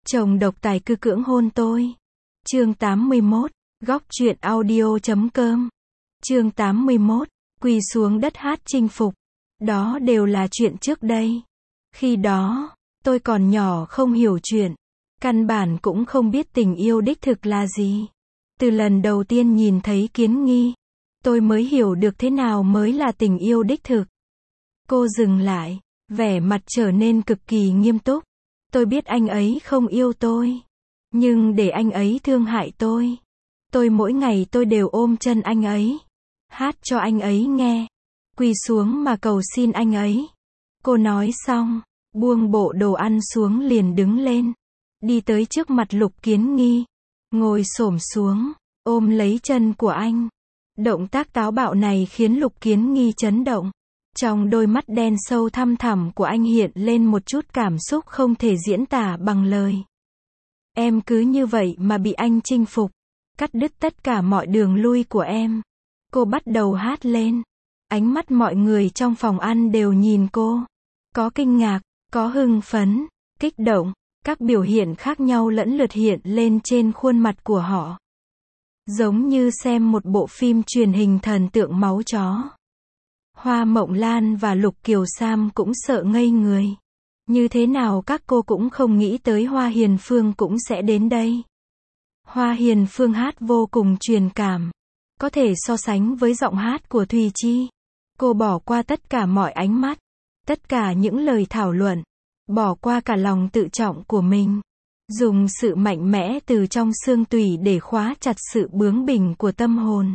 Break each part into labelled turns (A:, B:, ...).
A: Chồng độc tài cư cưỡng hôn tôi. Chương 81, góc truyện audio.com. Chương 81, quỳ xuống đất hát chinh phục. Đó đều là chuyện trước đây. Khi đó, tôi còn nhỏ không hiểu chuyện. Căn bản cũng không biết tình yêu đích thực là gì. Từ lần đầu tiên nhìn thấy Kiến Nghi, tôi mới hiểu được thế nào mới là tình yêu đích thực. Cô dừng lại, vẻ mặt trở nên cực kỳ nghiêm túc. Tôi biết anh ấy không yêu tôi. Nhưng để anh ấy thương hại tôi mỗi ngày tôi đều ôm chân anh ấy. Hát cho anh ấy nghe. Quỳ xuống mà cầu xin anh ấy. Cô nói xong, buông bộ đồ ăn xuống liền đứng lên. Đi tới trước mặt Lục Kiến Nghi. Ngồi xổm xuống, ôm lấy chân của anh. Động tác táo bạo này khiến Lục Kiến Nghi chấn động. Trong đôi mắt đen sâu thăm thẳm của anh hiện lên một chút cảm xúc không thể diễn tả bằng lời. Em cứ như vậy mà bị anh chinh phục, cắt đứt tất cả mọi đường lui của em. Cô bắt đầu hát lên. Ánh mắt mọi người trong phòng ăn đều nhìn cô. Có kinh ngạc, có hưng phấn, kích động, các biểu hiện khác nhau lẫn lượt hiện lên trên khuôn mặt của họ. Giống như xem một bộ phim truyền hình thần tượng máu chó. Hoa Mộng Lan và Lục Kiều Sam cũng sợ ngây người. Như thế nào các cô cũng không nghĩ tới Hoa Hiền Phương cũng sẽ đến đây. Hoa Hiền Phương hát vô cùng truyền cảm. Có thể so sánh với giọng hát của Thùy Chi. Cô bỏ qua tất cả mọi ánh mắt, tất cả những lời thảo luận, bỏ qua cả lòng tự trọng của mình. Dùng sự mạnh mẽ từ trong xương tủy để khóa chặt sự bướng bỉnh của tâm hồn.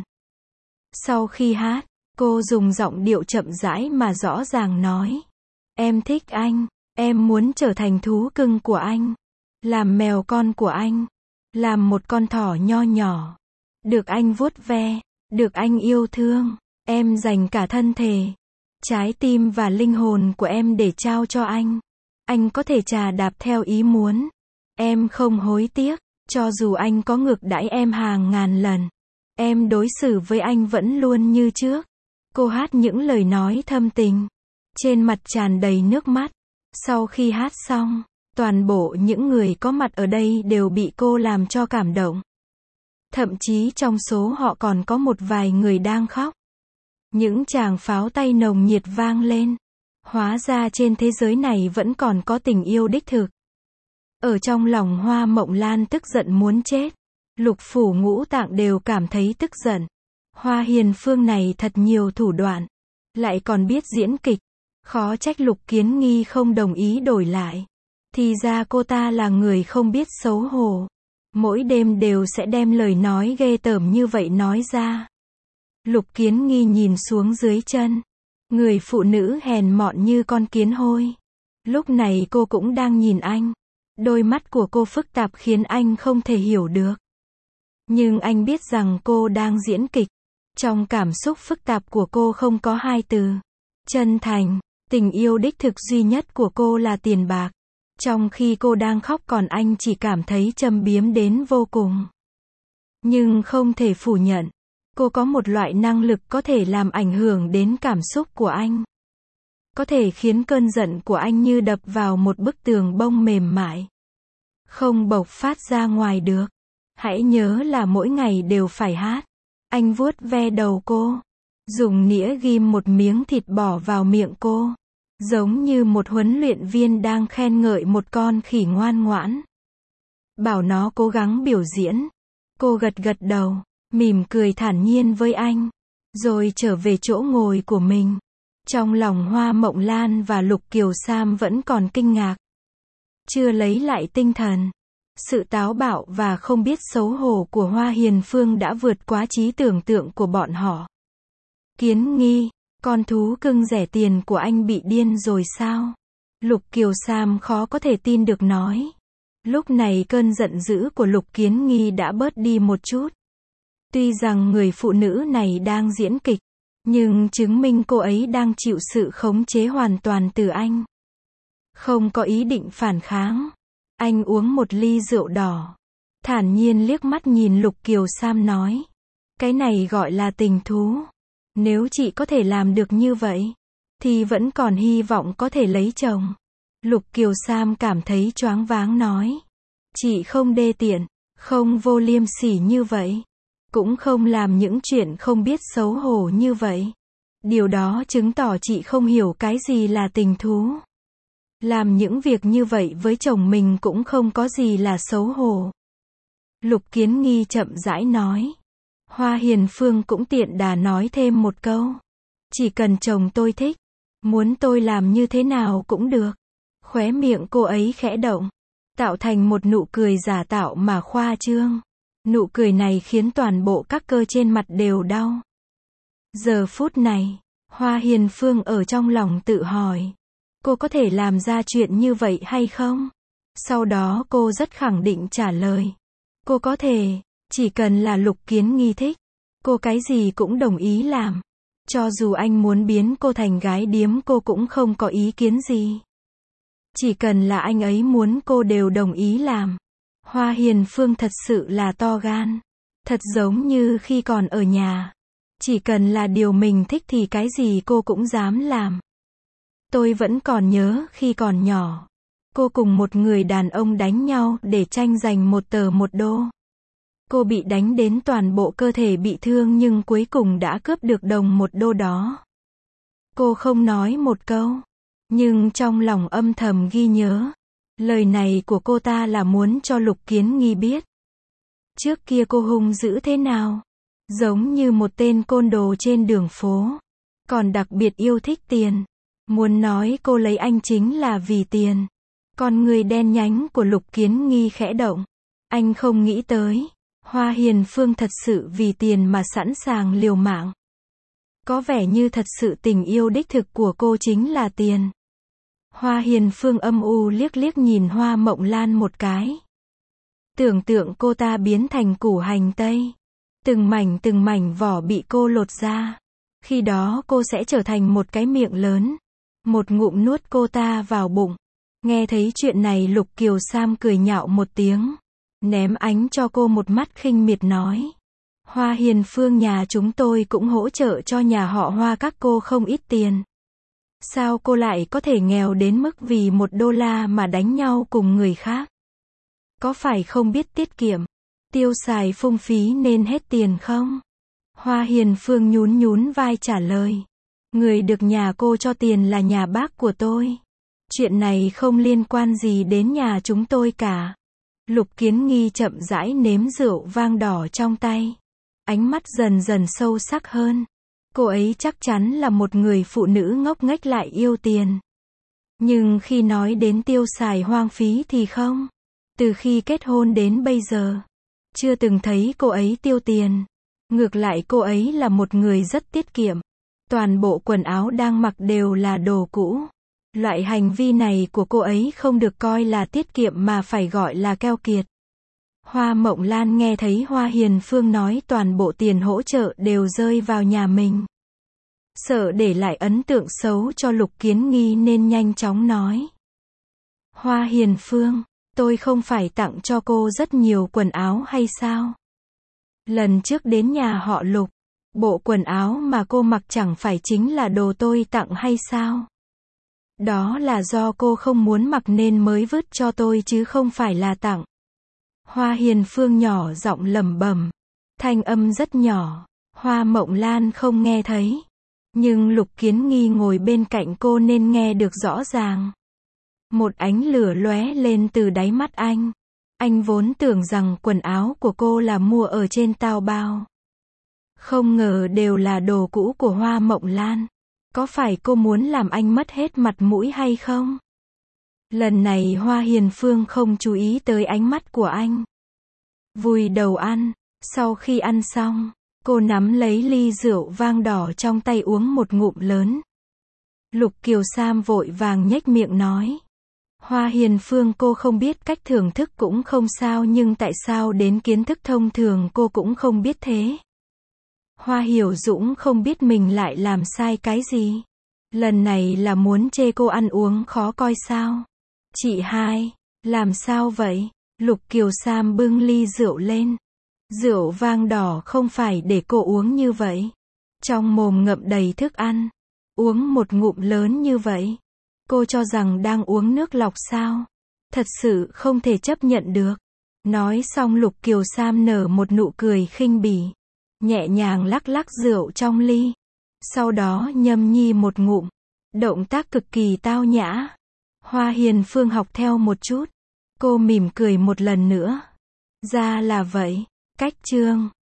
A: Sau khi hát, cô dùng giọng điệu chậm rãi mà rõ ràng nói. Em thích anh, em muốn trở thành thú cưng của anh, làm mèo con của anh, làm một con thỏ nho nhỏ, được anh vuốt ve, được anh yêu thương, em dành cả thân thể, trái tim và linh hồn của em để trao cho anh. Anh có thể chà đạp theo ý muốn, em không hối tiếc, cho dù anh có ngược đãi em hàng ngàn lần, em đối xử với anh vẫn luôn như trước. Cô hát những lời nói thâm tình, trên mặt tràn đầy nước mắt. Sau khi hát xong, toàn bộ những người có mặt ở đây đều bị cô làm cho cảm động. Thậm chí trong số họ còn có một vài người đang khóc. Những tràng pháo tay nồng nhiệt vang lên. Hóa ra trên thế giới này vẫn còn có tình yêu đích thực. Ở trong lòng Hoa Mộng Lan tức giận muốn chết. Lục phủ ngũ tạng đều cảm thấy tức giận. Hoa Hiền Phương này thật nhiều thủ đoạn. Lại còn biết diễn kịch. Khó trách Lục Kiến Nghi không đồng ý đổi lại. Thì ra cô ta là người không biết xấu hổ. Mỗi đêm đều sẽ đem lời nói ghê tởm như vậy nói ra. Lục Kiến Nghi nhìn xuống dưới chân. Người phụ nữ hèn mọn như con kiến hôi. Lúc này cô cũng đang nhìn anh. Đôi mắt của cô phức tạp khiến anh không thể hiểu được. Nhưng anh biết rằng cô đang diễn kịch. Trong cảm xúc phức tạp của cô không có hai từ. Chân thành, tình yêu đích thực duy nhất của cô là tiền bạc. Trong khi cô đang khóc còn anh chỉ cảm thấy châm biếm đến vô cùng. Nhưng không thể phủ nhận. Cô có một loại năng lực có thể làm ảnh hưởng đến cảm xúc của anh. Có thể khiến cơn giận của anh như đập vào một bức tường bông mềm mại. Không bộc phát ra ngoài được. Hãy nhớ là mỗi ngày đều phải hát. Anh vuốt ve đầu cô. Dùng nĩa ghim một miếng thịt bỏ vào miệng cô. Giống như một huấn luyện viên đang khen ngợi một con khỉ ngoan ngoãn. Bảo nó cố gắng biểu diễn. Cô gật gật đầu, mỉm cười thản nhiên với anh. Rồi trở về chỗ ngồi của mình. Trong lòng Hoa Mộng Lan và Lục Kiều Sam vẫn còn kinh ngạc. Chưa lấy lại tinh thần. Sự táo bạo và không biết xấu hổ của Hoa Hiền Phương đã vượt quá trí tưởng tượng của bọn họ. Kiến Nghi, con thú cưng rẻ tiền của anh bị điên rồi sao? Lục Kiều Sam khó có thể tin được nói. Lúc này cơn giận dữ của Lục Kiến Nghi đã bớt đi một chút. Tuy rằng người phụ nữ này đang diễn kịch, nhưng chứng minh cô ấy đang chịu sự khống chế hoàn toàn từ anh. Không có ý định phản kháng. Anh uống một ly rượu đỏ. Thản nhiên liếc mắt nhìn Lục Kiều Sam nói. Cái này gọi là tình thú. Nếu chị có thể làm được như vậy, thì vẫn còn hy vọng có thể lấy chồng. Lục Kiều Sam cảm thấy choáng váng nói. Chị không đê tiện, không vô liêm sỉ như vậy. Cũng không làm những chuyện không biết xấu hổ như vậy. Điều đó chứng tỏ chị không hiểu cái gì là tình thú. Làm những việc như vậy với chồng mình cũng không có gì là xấu hổ. Lục Kiến Nghi chậm rãi nói. Hoa Hiền Phương cũng tiện đà nói thêm một câu. Chỉ cần chồng tôi thích, muốn tôi làm như thế nào cũng được. Khóe miệng cô ấy khẽ động, tạo thành một nụ cười giả tạo mà khoa trương. Nụ cười này khiến toàn bộ các cơ trên mặt đều đau. Giờ phút này, Hoa Hiền Phương ở trong lòng tự hỏi. Cô có thể làm ra chuyện như vậy hay không? Sau đó cô rất khẳng định trả lời. Cô có thể, chỉ cần là Lục Kiến Nghi thích. Cô cái gì cũng đồng ý làm. Cho dù anh muốn biến cô thành gái điếm cô cũng không có ý kiến gì. Chỉ cần là anh ấy muốn cô đều đồng ý làm. Hoa Hiền Phương thật sự là to gan. Thật giống như khi còn ở nhà. Chỉ cần là điều mình thích thì cái gì cô cũng dám làm. Tôi vẫn còn nhớ khi còn nhỏ. Cô cùng một người đàn ông đánh nhau để tranh giành một tờ $1. Cô bị đánh đến toàn bộ cơ thể bị thương nhưng cuối cùng đã cướp được đồng $1 đó. Cô không nói một câu. Nhưng trong lòng âm thầm ghi nhớ. Lời này của cô ta là muốn cho Lục Kiến Nghi biết. Trước kia cô hung dữ thế nào? Giống như một tên côn đồ trên đường phố. Còn đặc biệt yêu thích tiền. Muốn nói cô lấy anh chính là vì tiền. Con người đen nhánh của Lục Kiến Nghi khẽ động. Anh không nghĩ tới. Hoa Hiền Phương thật sự vì tiền mà sẵn sàng liều mạng. Có vẻ như thật sự tình yêu đích thực của cô chính là tiền. Hoa Hiền Phương âm u liếc liếc nhìn Hoa Mộng Lan một cái. Tưởng tượng cô ta biến thành củ hành tây. Từng mảnh vỏ bị cô lột ra. Khi đó cô sẽ trở thành một cái miệng lớn. Một ngụm nuốt cô ta vào bụng. Nghe thấy chuyện này Lục Kiều Sam cười nhạo một tiếng. Ném ánh cho cô một mắt khinh miệt nói. Hoa Hiền Phương nhà chúng tôi cũng hỗ trợ cho nhà họ Hoa các cô không ít tiền. Sao cô lại có thể nghèo đến mức vì $1 mà đánh nhau cùng người khác? Có phải không biết tiết kiệm, tiêu xài phung phí nên hết tiền không? Hoa Hiền Phương nhún vai trả lời. Người được nhà cô cho tiền là nhà bác của tôi. Chuyện này không liên quan gì đến nhà chúng tôi cả. Lục Kiến Nghi chậm rãi nếm rượu vang đỏ trong tay. Ánh mắt dần dần sâu sắc hơn. Cô ấy chắc chắn là một người phụ nữ ngốc nghếch lại yêu tiền. Nhưng khi nói đến tiêu xài hoang phí thì không. Từ khi kết hôn đến bây giờ, chưa từng thấy cô ấy tiêu tiền. Ngược lại cô ấy là một người rất tiết kiệm. Toàn bộ quần áo đang mặc đều là đồ cũ. Loại hành vi này của cô ấy không được coi là tiết kiệm mà phải gọi là keo kiệt. Hoa Mộng Lan nghe thấy Hoa Hiền Phương nói toàn bộ tiền hỗ trợ đều rơi vào nhà mình. Sợ để lại ấn tượng xấu cho Lục Kiến Nghi nên nhanh chóng nói. Hoa Hiền Phương, tôi không phải tặng cho cô rất nhiều quần áo hay sao? Lần trước đến nhà họ Lục, bộ quần áo mà cô mặc chẳng phải chính là đồ tôi tặng hay sao? Đó là do cô không muốn mặc nên mới vứt cho tôi chứ không phải là tặng. Hoa Hiền Phương nhỏ giọng lẩm bẩm, thanh âm rất nhỏ, Hoa Mộng Lan không nghe thấy. Nhưng Lục Kiến Nghi ngồi bên cạnh cô nên nghe được rõ ràng. Một ánh lửa lóe lên từ đáy mắt anh. Anh vốn tưởng rằng quần áo của cô là mua ở trên Taobao. Không ngờ đều là đồ cũ của Hoa Mộng Lan. Có phải cô muốn làm anh mất hết mặt mũi hay không? Lần này Hoa Hiền Phương không chú ý tới ánh mắt của anh. Vùi đầu ăn, sau khi ăn xong, cô nắm lấy ly rượu vang đỏ trong tay uống một ngụm lớn. Lục Kiều Sam vội vàng nhếch miệng nói. Hoa Hiền Phương cô không biết cách thưởng thức cũng không sao nhưng tại sao đến kiến thức thông thường cô cũng không biết thế? Hoa Hiểu Dũng không biết mình lại làm sai cái gì? Lần này là muốn chê cô ăn uống khó coi sao? Chị hai, làm sao vậy? Lục Kiều Sam bưng ly rượu lên. Rượu vang đỏ không phải để cô uống như vậy. Trong mồm ngậm đầy thức ăn. Uống một ngụm lớn như vậy. Cô cho rằng đang uống nước lọc sao? Thật sự không thể chấp nhận được. Nói xong Lục Kiều Sam nở một nụ cười khinh bỉ, nhẹ nhàng lắc lắc rượu trong ly. Sau đó nhâm nhi một ngụm. Động tác cực kỳ tao nhã. Hoa Hiền Phương học theo một chút. Cô mỉm cười một lần nữa. Ra là vậy. Cách chương